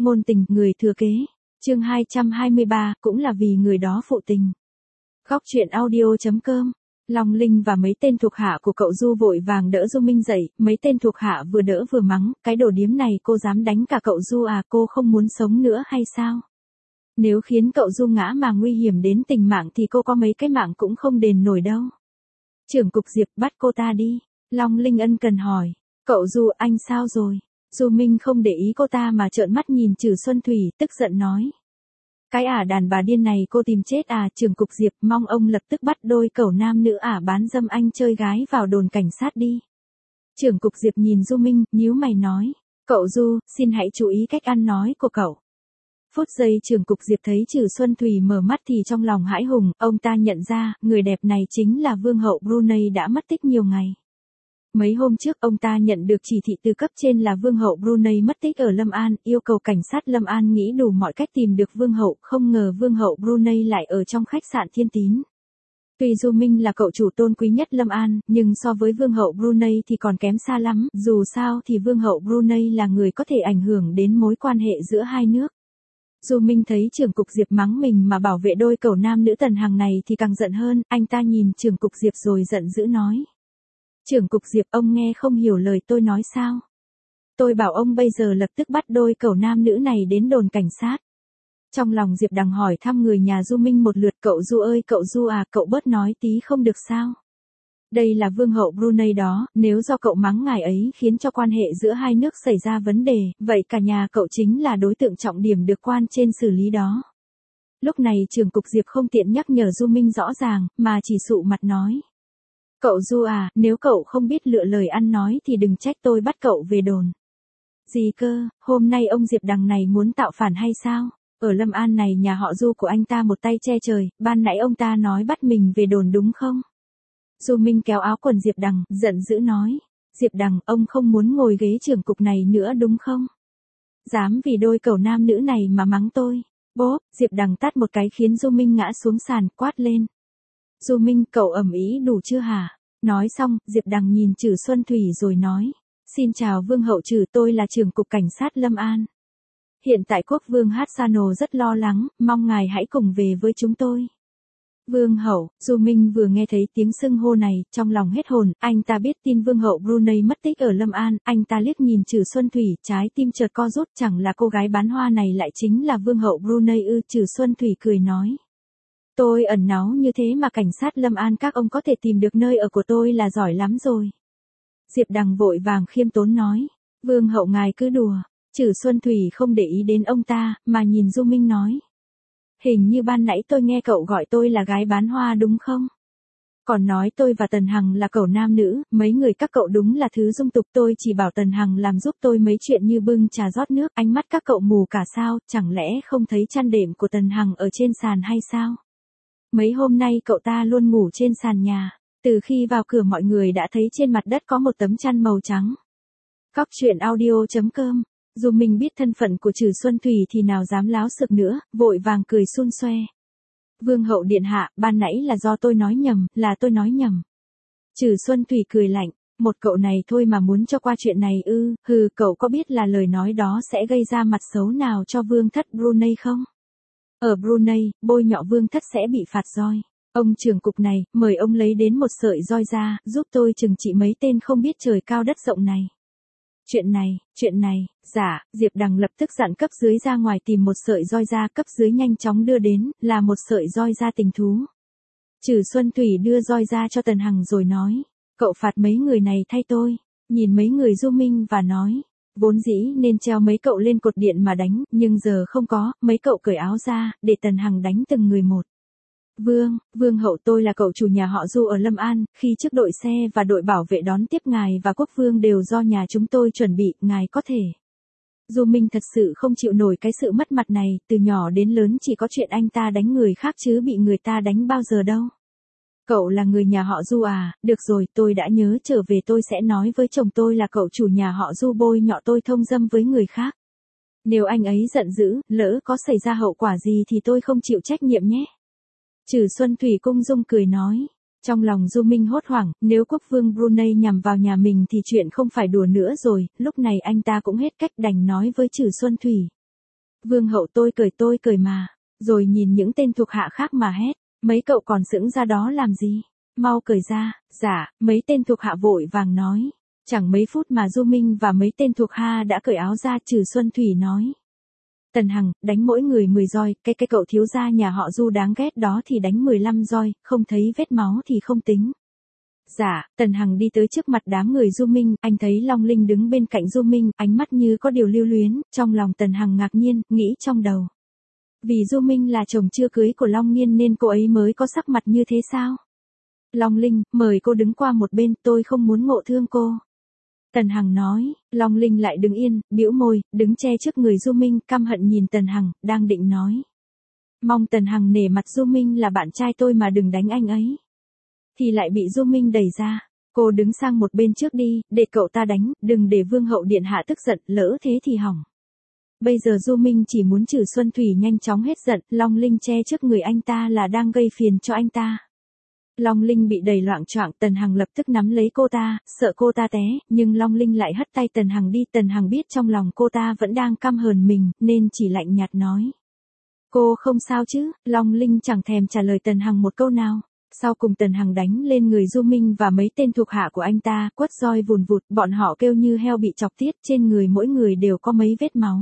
ngôn tình, người thừa kế. Chương 223, cũng là vì người đó phụ tình. Góc truyện audio.com. Long Linh và mấy tên thuộc hạ của cậu Du vội vàng đỡ Du Minh dậy, mấy tên thuộc hạ vừa đỡ vừa mắng, cái đồ điếm này cô dám đánh cả cậu Du à, cô không muốn sống nữa hay sao? Nếu khiến cậu Du ngã mà nguy hiểm đến tính mạng thì cô có mấy cái mạng cũng không đền nổi đâu. Trưởng cục Diệp, bắt cô ta đi. Long Linh ân cần hỏi, cậu Du anh sao rồi? Du Minh không để ý cô ta mà trợn mắt nhìn Trử Xuân Thủy, tức giận nói. Cái đàn bà điên này cô tìm chết à? Trưởng cục Diệp, mong ông lập tức bắt đôi cẩu nam nữ bán dâm anh chơi gái vào đồn cảnh sát đi. Trưởng cục Diệp nhìn Du Minh, nhíu mày nói, cậu Du, xin hãy chú ý cách ăn nói của cậu. Phút giây trưởng cục Diệp thấy Trử Xuân Thủy mở mắt thì trong lòng hãi hùng, ông ta nhận ra, người đẹp này chính là vương hậu Brunei đã mất tích nhiều ngày. Mấy hôm trước ông ta nhận được chỉ thị từ cấp trên là vương hậu Brunei mất tích ở Lâm An, yêu cầu cảnh sát Lâm An nghĩ đủ mọi cách tìm được vương hậu, không ngờ vương hậu Brunei lại ở trong khách sạn Thiên Tín. Tuy Du Minh là cậu chủ tôn quý nhất Lâm An, nhưng so với vương hậu Brunei thì còn kém xa lắm, dù sao thì vương hậu Brunei là người có thể ảnh hưởng đến mối quan hệ giữa hai nước. Du Minh thấy trưởng cục Diệp mắng mình mà bảo vệ đôi cẩu nam nữ Tần Hằng này thì càng giận hơn, anh ta nhìn trưởng cục Diệp rồi giận dữ nói. Trưởng cục Diệp, ông nghe không hiểu lời tôi nói sao? Tôi bảo ông bây giờ lập tức bắt đôi cẩu nam nữ này đến đồn cảnh sát. Trong lòng Diệp Đằng hỏi thăm người nhà Du Minh một lượt, cậu Du ơi cậu Du à, cậu bớt nói tí không được sao? Đây là vương hậu Brunei đó, nếu do cậu mắng ngài ấy khiến cho quan hệ giữa hai nước xảy ra vấn đề, vậy cả nhà cậu chính là đối tượng trọng điểm được quan trên xử lý đó. Lúc này trưởng cục Diệp không tiện nhắc nhở Du Minh rõ ràng, mà chỉ sụ mặt nói. Cậu Du à, nếu cậu không biết lựa lời ăn nói thì đừng trách tôi bắt cậu về đồn. Gì cơ, hôm nay ông Diệp Đằng này muốn tạo phản hay sao? Ở Lâm An này nhà họ Du của anh ta một tay che trời, ban nãy ông ta nói bắt mình về đồn đúng không? Du Minh kéo áo quần Diệp Đằng, giận dữ nói. Diệp Đằng, ông không muốn ngồi ghế trưởng cục này nữa đúng không? Dám vì đôi cẩu nam nữ này mà mắng tôi. Bốp, Diệp Đằng tát một cái khiến Du Minh ngã xuống sàn, quát lên. Du Minh, cậu ầm ĩ đủ chưa hả? Nói xong, Diệp Đằng nhìn Trử Xuân Thủy rồi nói. Xin chào vương hậu Trử, tôi là trưởng cục cảnh sát Lâm An. Hiện tại quốc vương Hassano rất lo lắng, mong ngài hãy cùng về với chúng tôi. Vương hậu, Du Minh vừa nghe thấy tiếng xưng hô này, trong lòng hết hồn, anh ta biết tin vương hậu Brunei mất tích ở Lâm An, anh ta liếc nhìn Trử Xuân Thủy, trái tim chợt co rút, chẳng là cô gái bán hoa này lại chính là vương hậu Brunei ư? Trử Xuân Thủy cười nói. Tôi ẩn náu như thế mà cảnh sát Lâm An các ông có thể tìm được nơi ở của tôi là giỏi lắm rồi. Diệp Đằng vội vàng khiêm tốn nói, vương hậu ngài cứ đùa. Trử Xuân Thủy không để ý đến ông ta, mà nhìn Du Minh nói. Hình như ban nãy tôi nghe cậu gọi tôi là gái bán hoa đúng không? Còn nói tôi và Tần Hằng là cẩu nam nữ, mấy người các cậu đúng là thứ dung tục, tôi chỉ bảo Tần Hằng làm giúp tôi mấy chuyện như bưng trà rót nước, ánh mắt các cậu mù cả sao, chẳng lẽ không thấy chăn đệm của Tần Hằng ở trên sàn hay sao? Mấy hôm nay cậu ta luôn ngủ trên sàn nhà, từ khi vào cửa mọi người đã thấy trên mặt đất có một tấm chăn màu trắng. Góc truyện audio.com. Dù mình biết thân phận của Trử Xuân Thủy thì nào dám láo xược nữa, vội vàng cười xun xoe. Vương hậu điện hạ, ban nãy là do tôi nói nhầm, là tôi nói nhầm. Trử Xuân Thủy cười lạnh, một cậu này thôi mà muốn cho qua chuyện này ư? Hừ, cậu có biết là lời nói đó sẽ gây ra mặt xấu nào cho vương thất Brunei không? Ở Brunei, bôi nhọ vương thất sẽ bị phạt roi. Ông trưởng cục này, mời ông lấy đến một sợi roi ra, giúp tôi trừng trị mấy tên không biết trời cao đất rộng này. Chuyện này, dạ, Diệp Đằng lập tức dặn cấp dưới ra ngoài tìm một sợi roi ra, cấp dưới nhanh chóng đưa đến, là một sợi roi da tình thú. Trử Xuân Thủy đưa roi ra cho Tần Hằng rồi nói, cậu phạt mấy người này thay tôi, nhìn mấy người Du Minh và nói, vốn dĩ nên treo mấy cậu lên cột điện mà đánh, nhưng giờ không có, mấy cậu cởi áo ra, để Tần Hằng đánh từng người một. Vương hậu, tôi là cậu chủ nhà họ Du ở Lâm An, khi trước đội xe và đội bảo vệ đón tiếp ngài và quốc vương đều do nhà chúng tôi chuẩn bị, ngài có thể. Du Minh thật sự không chịu nổi cái sự mất mặt này, từ nhỏ đến lớn chỉ có chuyện anh ta đánh người khác chứ bị người ta đánh bao giờ đâu. Cậu là người nhà họ Du à, được rồi, tôi đã nhớ, trở về tôi sẽ nói với chồng tôi là cậu chủ nhà họ Du bôi nhọ tôi thông dâm với người khác. Nếu anh ấy giận dữ, lỡ có xảy ra hậu quả gì thì tôi không chịu trách nhiệm nhé. Trử Xuân Thủy cung dung cười nói. Trong lòng Du Minh hốt hoảng, nếu quốc vương Brunei nhằm vào nhà mình thì chuyện không phải đùa nữa rồi, lúc này anh ta cũng hết cách đành nói với Trử Xuân Thủy. Vương hậu tôi cười mà. Rồi nhìn những tên thuộc hạ khác mà hét. Mấy cậu còn sững ra đó làm gì? Mau cởi ra. Dạ, mấy tên thuộc hạ vội vàng nói. Chẳng mấy phút mà Du Minh và mấy tên thuộc hạ đã cởi áo ra. Trừ Xuân Thủy nói. Tần Hằng, đánh mỗi người 10 roi, cái cậu thiếu gia nhà họ Du đáng ghét đó thì đánh 15 roi, không thấy vết máu thì không tính. Dạ, Tần Hằng đi tới trước mặt đám người Du Minh, anh thấy Long Linh đứng bên cạnh Du Minh, ánh mắt như có điều lưu luyến, trong lòng Tần Hằng ngạc nhiên, nghĩ trong đầu. Vì Du Minh là chồng chưa cưới của Long Nghiên nên cô ấy mới có sắc mặt như thế sao? Long Linh, mời cô đứng qua một bên, tôi không muốn ngộ thương cô. Tần Hằng nói, Long Linh lại đứng yên, bĩu môi, đứng che trước người Du Minh, căm hận nhìn Tần Hằng, đang định nói. Mong Tần Hằng nể mặt Du Minh là bạn trai tôi mà đừng đánh anh ấy. Thì lại bị Du Minh đẩy ra. Cô đứng sang một bên trước đi, để cậu ta đánh, đừng để Vương hậu điện hạ tức giận, lỡ thế thì hỏng. Bây giờ Du Minh chỉ muốn Trừ Xuân Thủy nhanh chóng hết giận, Long Linh che trước người anh ta là đang gây phiền cho anh ta. Long Linh bị đẩy loạng choạng, Tần Hằng lập tức nắm lấy cô ta, sợ cô ta té, nhưng Long Linh lại hất tay Tần Hằng đi. Tần Hằng biết trong lòng cô ta vẫn đang căm hờn mình, nên chỉ lạnh nhạt nói. Cô không sao chứ? Long Linh chẳng thèm trả lời Tần Hằng một câu nào. Sau cùng Tần Hằng đánh lên người Du Minh và mấy tên thuộc hạ của anh ta, quất roi vùn vụt, bọn họ kêu như heo bị chọc tiết, trên người mỗi người đều có mấy vết máu.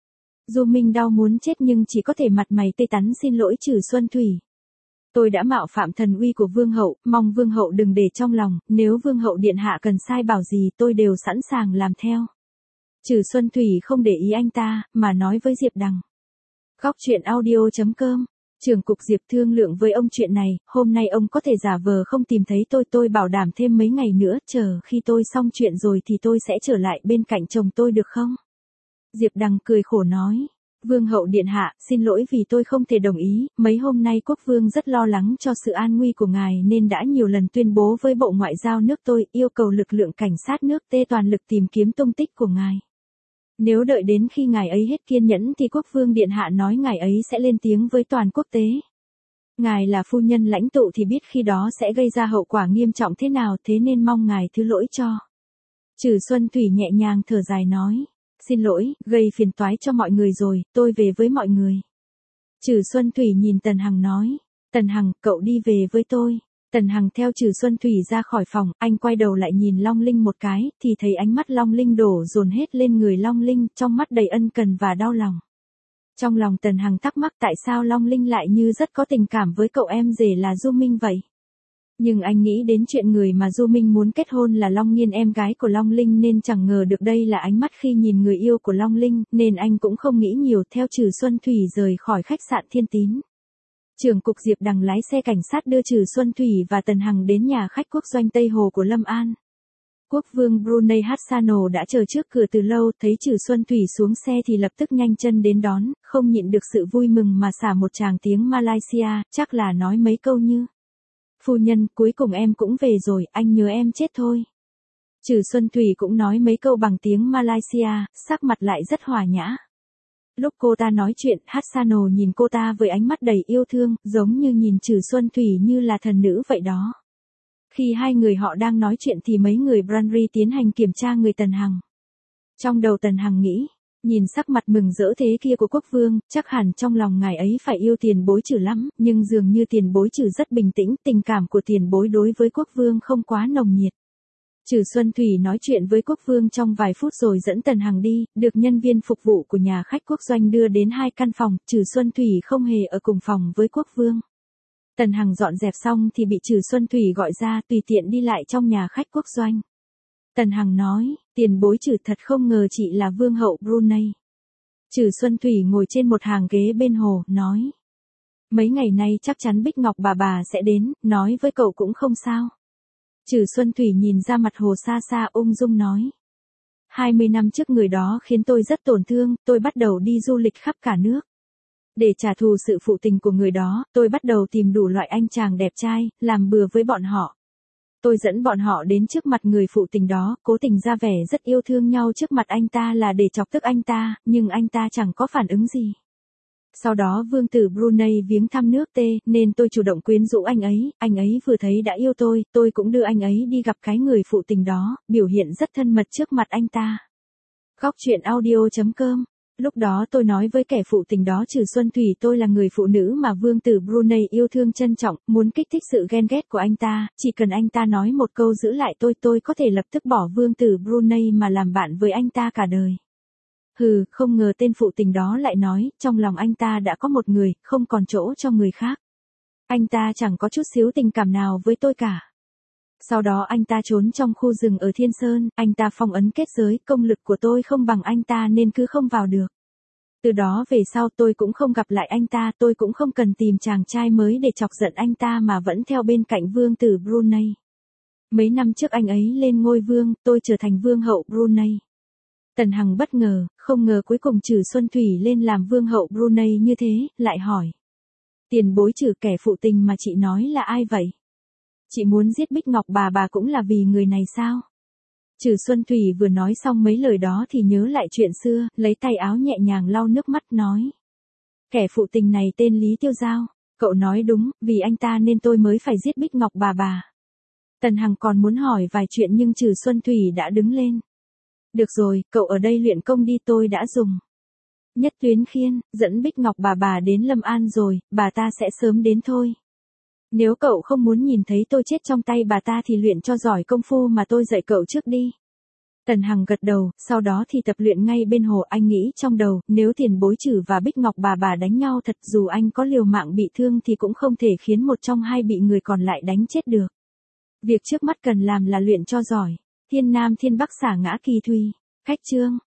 Du Minh đau muốn chết nhưng chỉ có thể mặt mày tươi tắn xin lỗi Trừ Xuân Thủy. Tôi đã mạo phạm thần uy của Vương hậu, mong Vương hậu đừng để trong lòng, nếu Vương hậu điện hạ cần sai bảo gì tôi đều sẵn sàng làm theo. Trừ Xuân Thủy không để ý anh ta, mà nói với Diệp Đằng. Góc truyện audio.com. Trưởng cục Diệp thương lượng với ông chuyện này, hôm nay ông có thể giả vờ không tìm thấy tôi bảo đảm thêm mấy ngày nữa, chờ khi tôi xong chuyện rồi thì tôi sẽ trở lại bên cạnh chồng tôi được không? Diệp Đằng cười khổ nói. Vương hậu điện hạ, xin lỗi vì tôi không thể đồng ý, mấy hôm nay quốc vương rất lo lắng cho sự an nguy của ngài nên đã nhiều lần tuyên bố với Bộ Ngoại giao nước tôi, yêu cầu lực lượng cảnh sát nước tê toàn lực tìm kiếm tung tích của ngài. Nếu đợi đến khi ngài ấy hết kiên nhẫn thì quốc vương điện hạ nói ngài ấy sẽ lên tiếng với toàn quốc tế. Ngài là phu nhân lãnh tụ thì biết khi đó sẽ gây ra hậu quả nghiêm trọng thế nào, thế nên mong ngài thứ lỗi cho. Trừ Xuân Thủy nhẹ nhàng thở dài nói. Xin lỗi, gây phiền toái cho mọi người rồi, tôi về với mọi người. Trừ Xuân Thủy nhìn Tần Hằng nói. Tần Hằng, cậu đi về với tôi. Tần Hằng theo Trừ Xuân Thủy ra khỏi phòng, anh quay đầu lại nhìn Long Linh một cái, thì thấy ánh mắt Long Linh đổ dồn hết lên người Long Linh, trong mắt đầy ân cần và đau lòng. Trong lòng Tần Hằng thắc mắc tại sao Long Linh lại như rất có tình cảm với cậu em rể là Du Minh vậy. Nhưng anh nghĩ đến chuyện người mà Du Minh muốn kết hôn là Long Nghiên em gái của Long Linh nên chẳng ngờ được đây là ánh mắt khi nhìn người yêu của Long Linh, nên anh cũng không nghĩ nhiều theo Trừ Xuân Thủy rời khỏi khách sạn Thiên Tín. Trưởng cục Diệp Đằng lái xe cảnh sát đưa Trừ Xuân Thủy và Tần Hằng đến nhà khách quốc doanh Tây Hồ của Lâm An. Quốc vương Brunei Hassano đã chờ trước cửa từ lâu, thấy Trừ Xuân Thủy xuống xe thì lập tức nhanh chân đến đón, không nhịn được sự vui mừng mà xả một tràng tiếng Malaysia, chắc là nói mấy câu như. Phu nhân, cuối cùng em cũng về rồi, anh nhớ em chết thôi. Trừ Xuân Thủy cũng nói mấy câu bằng tiếng Malaysia, sắc mặt lại rất hòa nhã. Lúc cô ta nói chuyện, Hassano nhìn cô ta với ánh mắt đầy yêu thương, giống như nhìn Trừ Xuân Thủy như là thần nữ vậy đó. Khi hai người họ đang nói chuyện thì mấy người Branry tiến hành kiểm tra người Tần Hằng. Trong đầu Tần Hằng nghĩ, nhìn sắc mặt mừng rỡ thế kia của quốc vương, chắc hẳn trong lòng ngài ấy phải yêu Tiền Bối Trừ lắm, nhưng dường như Tiền Bối Trừ rất bình tĩnh, tình cảm của Tiền Bối đối với quốc vương không quá nồng nhiệt. Trừ Xuân Thủy nói chuyện với quốc vương trong vài phút rồi dẫn Tần Hằng đi, được nhân viên phục vụ của nhà khách quốc doanh đưa đến 2 căn phòng, Trừ Xuân Thủy không hề ở cùng phòng với quốc vương. Tần Hằng dọn dẹp xong thì bị Trừ Xuân Thủy gọi ra, tùy tiện đi lại trong nhà khách quốc doanh. Tần Hằng nói, Tiền Bối Trừ thật không ngờ chị là vương hậu Brunei. Trừ Xuân Thủy ngồi trên một hàng ghế bên hồ, nói. Mấy ngày nay chắc chắn Bích Ngọc bà sẽ đến, nói với cậu cũng không sao. Trừ Xuân Thủy nhìn ra mặt hồ xa xa ung dung nói. 20 năm trước người đó khiến tôi rất tổn thương, tôi bắt đầu đi du lịch khắp cả nước. Để trả thù sự phụ tình của người đó, tôi bắt đầu tìm đủ loại anh chàng đẹp trai, làm bừa với bọn họ. Tôi dẫn bọn họ đến trước mặt người phụ tình đó, cố tình ra vẻ rất yêu thương nhau trước mặt anh ta là để chọc tức anh ta, nhưng anh ta chẳng có phản ứng gì. Sau đó vương tử Brunei viếng thăm nước Tê, nên tôi chủ động quyến rũ anh ấy vừa thấy đã yêu tôi cũng đưa anh ấy đi gặp cái người phụ tình đó, biểu hiện rất thân mật trước mặt anh ta. Góc truyện audio.com Lúc đó tôi nói với kẻ phụ tình đó Trừ Xuân Thủy tôi là người phụ nữ mà vương tử Brunei yêu thương trân trọng, muốn kích thích sự ghen ghét của anh ta, chỉ cần anh ta nói một câu giữ lại tôi có thể lập tức bỏ vương tử Brunei mà làm bạn với anh ta cả đời. Hừ, không ngờ tên phụ tình đó lại nói, trong lòng anh ta đã có một người, không còn chỗ cho người khác. Anh ta chẳng có chút xíu tình cảm nào với tôi cả. Sau đó anh ta trốn trong khu rừng ở Thiên Sơn, anh ta phong ấn kết giới, công lực của tôi không bằng anh ta nên cứ không vào được. Từ đó về sau tôi cũng không gặp lại anh ta, tôi cũng không cần tìm chàng trai mới để chọc giận anh ta mà vẫn theo bên cạnh vương tử Brunei. Mấy năm trước anh ấy lên ngôi vương, tôi trở thành vương hậu Brunei. Tần Hằng bất ngờ, không ngờ cuối cùng Trừ Xuân Thủy lên làm vương hậu Brunei như thế, lại hỏi. Tiền bối Trừ, kẻ phụ tình mà chị nói là ai vậy? Chị muốn giết Bích Ngọc bà cũng là vì người này sao? Trừ Xuân Thủy vừa nói xong mấy lời đó thì nhớ lại chuyện xưa, lấy tay áo nhẹ nhàng lau nước mắt nói. Kẻ phụ tình này tên Lý Tiêu Giao, cậu nói đúng, vì anh ta nên tôi mới phải giết Bích Ngọc bà. Tần Hằng còn muốn hỏi vài chuyện nhưng Trừ Xuân Thủy đã đứng lên. Được rồi, cậu ở đây luyện công đi, tôi đã dùng Nhất Tuyến Khiên, dẫn Bích Ngọc bà đến Lâm An rồi, bà ta sẽ sớm đến thôi. Nếu cậu không muốn nhìn thấy tôi chết trong tay bà ta thì luyện cho giỏi công phu mà tôi dạy cậu trước đi. Tần Hằng gật đầu, sau đó thì tập luyện ngay bên hồ. Anh nghĩ trong đầu, nếu tiền bối Trừ và Bích Ngọc bà đánh nhau thật, dù anh có liều mạng bị thương thì cũng không thể khiến một trong hai bị người còn lại đánh chết được. Việc trước mắt cần làm là luyện cho giỏi. Thiên Nam Thiên Bắc xả ngã kỳ thùy. Khách chương.